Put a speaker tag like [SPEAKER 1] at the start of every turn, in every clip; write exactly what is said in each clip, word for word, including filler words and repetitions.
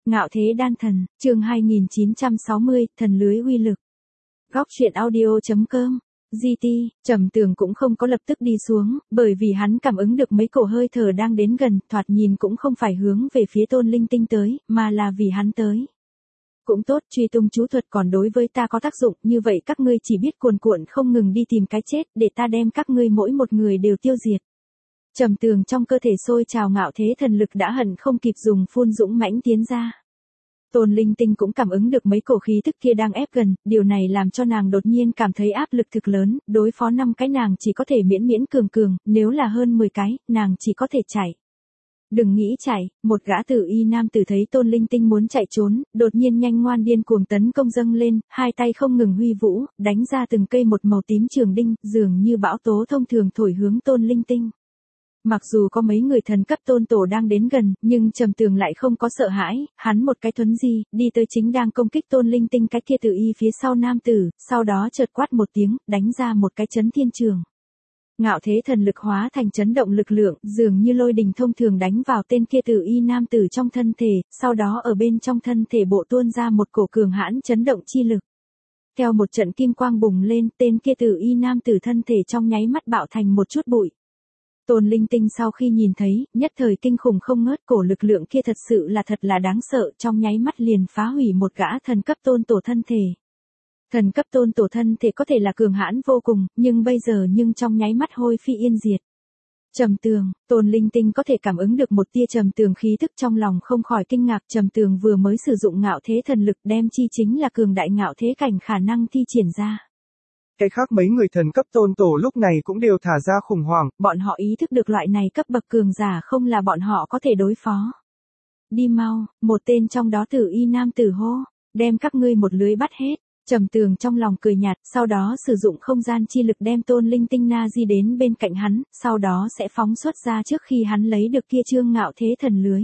[SPEAKER 1] Ngạo thế đan thần, chương hai nghìn chín trăm sáu mươi, thần lưới uy lực. Góc truyện audio chấm com. giê tê, Trầm Tường cũng không có lập tức đi xuống, bởi vì hắn cảm ứng được mấy cổ hơi thở đang đến gần, thoạt nhìn cũng không phải hướng về phía Tôn Linh Tinh tới, mà là vì hắn tới. Cũng tốt, truy tung chú thuật còn đối với ta có tác dụng, như vậy các ngươi chỉ biết cuồn cuộn không ngừng đi tìm cái chết, để ta đem các ngươi mỗi một người đều tiêu diệt. Trầm Tường trong cơ thể sôi trào ngạo thế thần lực đã hận không kịp dùng phun dũng mãnh tiến ra. Tôn Linh Tinh cũng cảm ứng được mấy cổ khí tức kia đang ép gần, điều này làm cho nàng đột nhiên cảm thấy áp lực thực lớn, đối phó năm cái nàng chỉ có thể miễn miễn cường cường, nếu là hơn mười cái, nàng chỉ có thể chạy. Đừng nghĩ chạy, một gã tử y nam tử thấy Tôn Linh Tinh muốn chạy trốn, đột nhiên nhanh ngoan điên cuồng tấn công dâng lên, hai tay không ngừng huy vũ, đánh ra từng cây một màu tím trường đinh, dường như bão tố thông thường thổi hướng Tôn Linh Tinh. Mặc dù có mấy người thần cấp tôn tổ đang đến gần, nhưng Trầm Tường lại không có sợ hãi, hắn một cái thuấn di, đi tới chính đang công kích Tôn Linh Tinh cái kia tự y phía sau nam tử, sau đó chợt quát một tiếng, đánh ra một cái chấn thiên trường. Ngạo thế thần lực hóa thành chấn động lực lượng, dường như lôi đình thông thường đánh vào tên kia tự y nam tử trong thân thể, sau đó ở bên trong thân thể bộ tuôn ra một cổ cường hãn chấn động chi lực. Theo một trận kim quang bùng lên, tên kia tự y nam tử thân thể trong nháy mắt bạo thành một chút bụi. Tôn Linh Tinh sau khi nhìn thấy, nhất thời kinh khủng không ngớt, cổ lực lượng kia thật sự là thật là đáng sợ, trong nháy mắt liền phá hủy một gã thần cấp tôn tổ thân thể. Thần cấp tôn tổ thân thể có thể là cường hãn vô cùng, nhưng bây giờ nhưng trong nháy mắt hôi phi yên diệt. Trầm Tường, Tôn Linh Tinh có thể cảm ứng được một tia Trầm Tường khí tức, trong lòng không khỏi kinh ngạc. Trầm Tường vừa mới sử dụng ngạo thế thần lực, đem chi chính là cường đại ngạo thế cảnh khả năng thi triển ra.
[SPEAKER 2] Cái khác mấy người thần cấp tôn tổ lúc này cũng đều thả ra khủng hoảng.
[SPEAKER 1] Bọn họ ý thức được loại này cấp bậc cường giả không là bọn họ có thể đối phó. Đi mau, một tên trong đó tử y nam tử hô, đem các ngươi một lưới bắt hết. Trầm Tường trong lòng cười nhạt, sau đó sử dụng không gian chi lực đem Tôn Linh Tinh na di đến bên cạnh hắn, sau đó sẽ phóng xuất ra trước khi hắn lấy được kia chương ngạo thế thần lưới.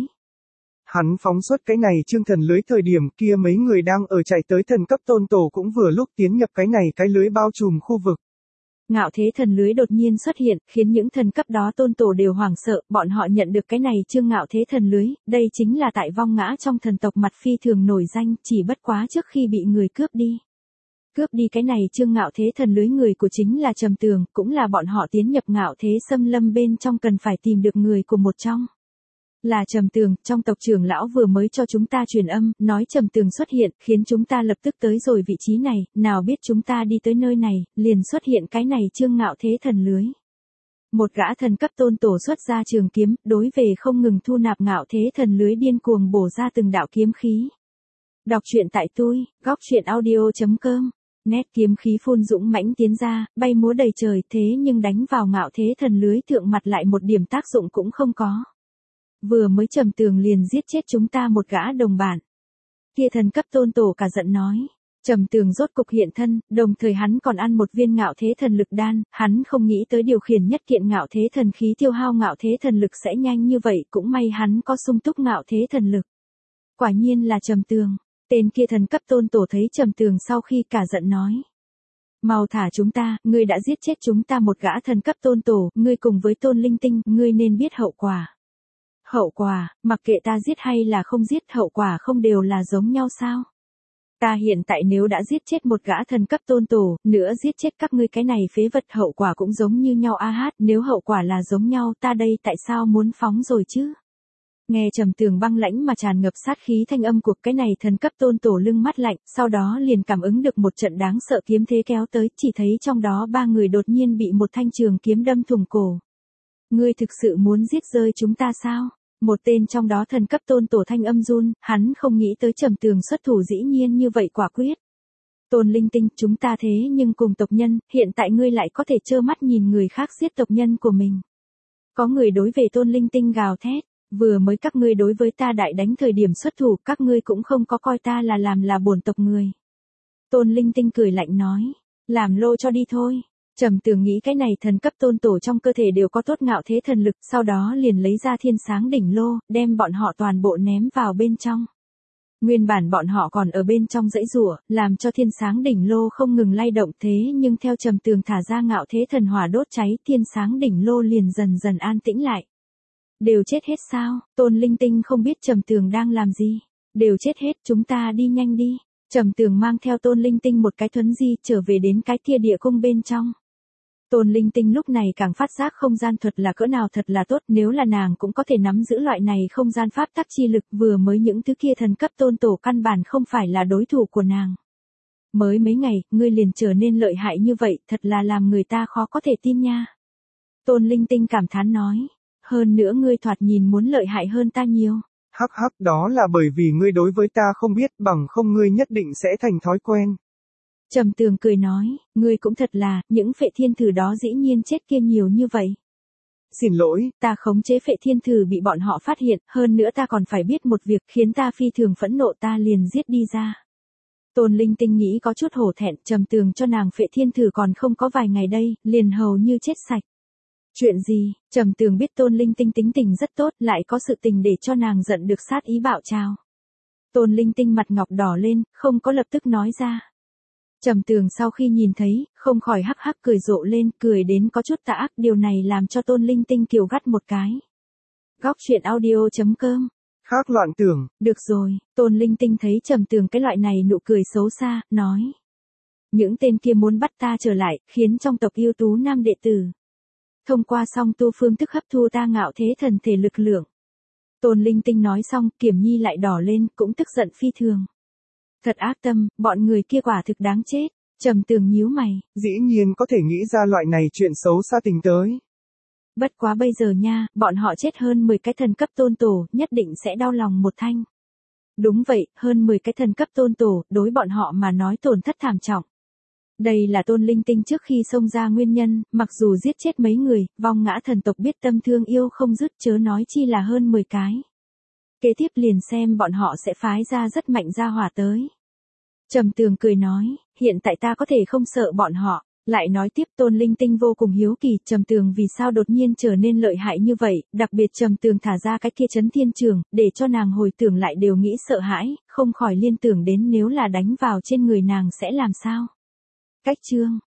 [SPEAKER 2] Hắn phóng xuất cái này chương thần lưới thời điểm kia mấy người đang ở chạy tới thần cấp tôn tổ cũng vừa lúc tiến nhập cái này cái lưới bao trùm khu vực.
[SPEAKER 1] Ngạo thế thần lưới đột nhiên xuất hiện, khiến những thần cấp đó tôn tổ đều hoảng sợ, bọn họ nhận được cái này chương ngạo thế thần lưới, đây chính là tại vong ngã trong thần tộc mặt phi thường nổi danh, chỉ bất quá trước khi bị người cướp đi. Cướp đi cái này chương ngạo thế thần lưới người của chính là Trầm Tường, cũng là bọn họ tiến nhập ngạo thế xâm lâm bên trong cần phải tìm được người của một trong. Là Trầm Tường, trong tộc trưởng lão vừa mới cho chúng ta truyền âm, nói Trầm Tường xuất hiện, khiến chúng ta lập tức tới rồi vị trí này, nào biết chúng ta đi tới nơi này, liền xuất hiện cái này chương ngạo thế thần lưới. Một gã thần cấp tôn tổ xuất ra trường kiếm, đối về không ngừng thu nạp ngạo thế thần lưới điên cuồng bổ ra từng đạo kiếm khí. Đọc truyện tại tôi, góc truyện audio chấm com. Nét kiếm khí phun dũng mãnh tiến ra, bay múa đầy trời, thế nhưng đánh vào ngạo thế thần lưới thượng mặt lại một điểm tác dụng cũng không có. Vừa mới Trầm Tường liền giết chết chúng ta một gã đồng bạn. Kia thần cấp tôn tổ cả giận nói. Trầm Tường rốt cục hiện thân, đồng thời hắn còn ăn một viên ngạo thế thần lực đan, hắn không nghĩ tới điều khiển nhất kiện ngạo thế thần khí tiêu hao ngạo thế thần lực sẽ nhanh như vậy, cũng may hắn có sung túc ngạo thế thần lực. Quả nhiên là Trầm Tường. Tên kia thần cấp tôn tổ thấy Trầm Tường sau khi cả giận nói. Mau thả chúng ta, ngươi đã giết chết chúng ta một gã thần cấp tôn tổ, ngươi cùng với Tôn Linh Tinh, ngươi nên biết hậu quả. Hậu quả, mặc kệ ta giết hay là không giết, hậu quả không đều là giống nhau sao? Ta hiện tại nếu đã giết chết một gã thần cấp tôn tổ, nữa giết chết các ngươi cái này phế vật, hậu quả cũng giống như nhau a hát, nếu hậu quả là giống nhau ta đây tại sao muốn phóng rồi chứ? Nghe Trầm Tường băng lãnh mà tràn ngập sát khí thanh âm của cái này thần cấp tôn tổ lưng mắt lạnh, sau đó liền cảm ứng được một trận đáng sợ kiếm thế kéo tới, chỉ thấy trong đó ba người đột nhiên bị một thanh trường kiếm đâm thủng cổ. Ngươi thực sự muốn giết rơi chúng ta sao? Một tên trong đó thần cấp tôn tổ thanh âm run, hắn không nghĩ tới Trầm Tường xuất thủ dĩ nhiên như vậy quả quyết. Tôn Linh Tinh, chúng ta thế nhưng cùng tộc nhân, hiện tại ngươi lại có thể trơ mắt nhìn người khác giết tộc nhân của mình. Có người đối về Tôn Linh Tinh gào thét, vừa mới các ngươi đối với ta đại đánh thời điểm xuất thủ, các ngươi cũng không có coi ta là làm là bổn tộc người. Tôn Linh Tinh cười lạnh nói, làm lô cho đi thôi. Trầm Tường nghĩ cái này thần cấp tôn tổ trong cơ thể đều có tốt ngạo thế thần lực, sau đó liền lấy ra thiên sáng đỉnh lô, đem bọn họ toàn bộ ném vào bên trong. Nguyên bản bọn họ còn ở bên trong dãy rủa, làm cho thiên sáng đỉnh lô không ngừng lay động, thế nhưng theo Trầm Tường thả ra ngạo thế thần hỏa đốt cháy, thiên sáng đỉnh lô liền dần dần an tĩnh lại. Đều chết hết sao? Tôn Linh Tinh không biết Trầm Tường đang làm gì. Đều chết hết, chúng ta đi nhanh đi. Trầm Tường mang theo Tôn Linh Tinh một cái thuấn di trở về đến cái kia địa cung bên trong. Tôn Linh Tinh lúc này càng phát giác không gian thuật là cỡ nào thật là tốt, nếu là nàng cũng có thể nắm giữ loại này không gian pháp tắc chi lực, vừa mới những thứ kia thần cấp tôn tổ căn bản không phải là đối thủ của nàng. Mới mấy ngày, ngươi liền trở nên lợi hại như vậy, thật là làm người ta khó có thể tin nha. Tôn Linh Tinh cảm thán nói, hơn nữa ngươi thoạt nhìn muốn lợi hại hơn ta nhiều.
[SPEAKER 2] Hắc hắc, đó là bởi vì ngươi đối với ta không biết, bằng không ngươi nhất định sẽ thành thói quen.
[SPEAKER 1] Trầm Tường cười nói, ngươi cũng thật là, những phệ thiên thử đó dĩ nhiên chết kia nhiều như vậy.
[SPEAKER 2] Xin lỗi,
[SPEAKER 1] ta khống chế phệ thiên thử bị bọn họ phát hiện, hơn nữa ta còn phải biết một việc khiến ta phi thường phẫn nộ, ta liền giết đi ra. Tôn Linh Tinh nghĩ có chút hổ thẹn, Trầm Tường cho nàng phệ thiên thử còn không có vài ngày đây, liền hầu như chết sạch. Chuyện gì? Trầm Tường biết Tôn Linh Tinh tính tình rất tốt, lại có sự tình để cho nàng giận được sát ý bạo trào. Tôn Linh Tinh mặt ngọc đỏ lên, không có lập tức nói ra. Trầm Tường sau khi nhìn thấy, không khỏi hắc hắc cười rộ lên, cười đến có chút tà ác, điều này làm cho Tôn Linh Tinh kiều gắt một cái. Góc truyện audio chấm com.
[SPEAKER 2] Khác loạn tưởng.
[SPEAKER 1] Được rồi, Tôn Linh Tinh thấy Trầm Tường cái loại này nụ cười xấu xa, nói. Những tên kia muốn bắt ta trở lại, khiến trong tộc yêu tú nam đệ tử. Thông qua song tu phương thức hấp thu ta ngạo thế thần thể lực lượng. Tôn Linh Tinh nói xong, Kiểm Nhi lại đỏ lên, cũng tức giận phi thường. Thật ác tâm, bọn người kia quả thực đáng chết. Trầm Tường nhíu mày.
[SPEAKER 2] Dĩ nhiên có thể nghĩ ra loại này chuyện xấu xa tình tới.
[SPEAKER 1] Bất quá bây giờ nha, bọn họ chết hơn mười cái thần cấp tôn tổ, nhất định sẽ đau lòng một thanh. Đúng vậy, hơn mười cái thần cấp tôn tổ, đối bọn họ mà nói tổn thất thảm trọng. Đây là Tôn Linh Tinh trước khi xông ra nguyên nhân, mặc dù giết chết mấy người, vong ngã thần tộc biết tâm thương yêu không dứt, chớ nói chi là hơn mười cái. Kế tiếp liền xem bọn họ sẽ phái ra rất mạnh gia hỏa tới. Trầm Tường cười nói, hiện tại ta có thể không sợ bọn họ. Lại nói tiếp, Tôn Linh Tinh vô cùng hiếu kỳ, Trầm Tường vì sao đột nhiên trở nên lợi hại như vậy, đặc biệt Trầm Tường thả ra cái kia chấn thiên trường, để cho nàng hồi tưởng lại đều nghĩ sợ hãi, không khỏi liên tưởng đến nếu là đánh vào trên người nàng sẽ làm sao. Cách chương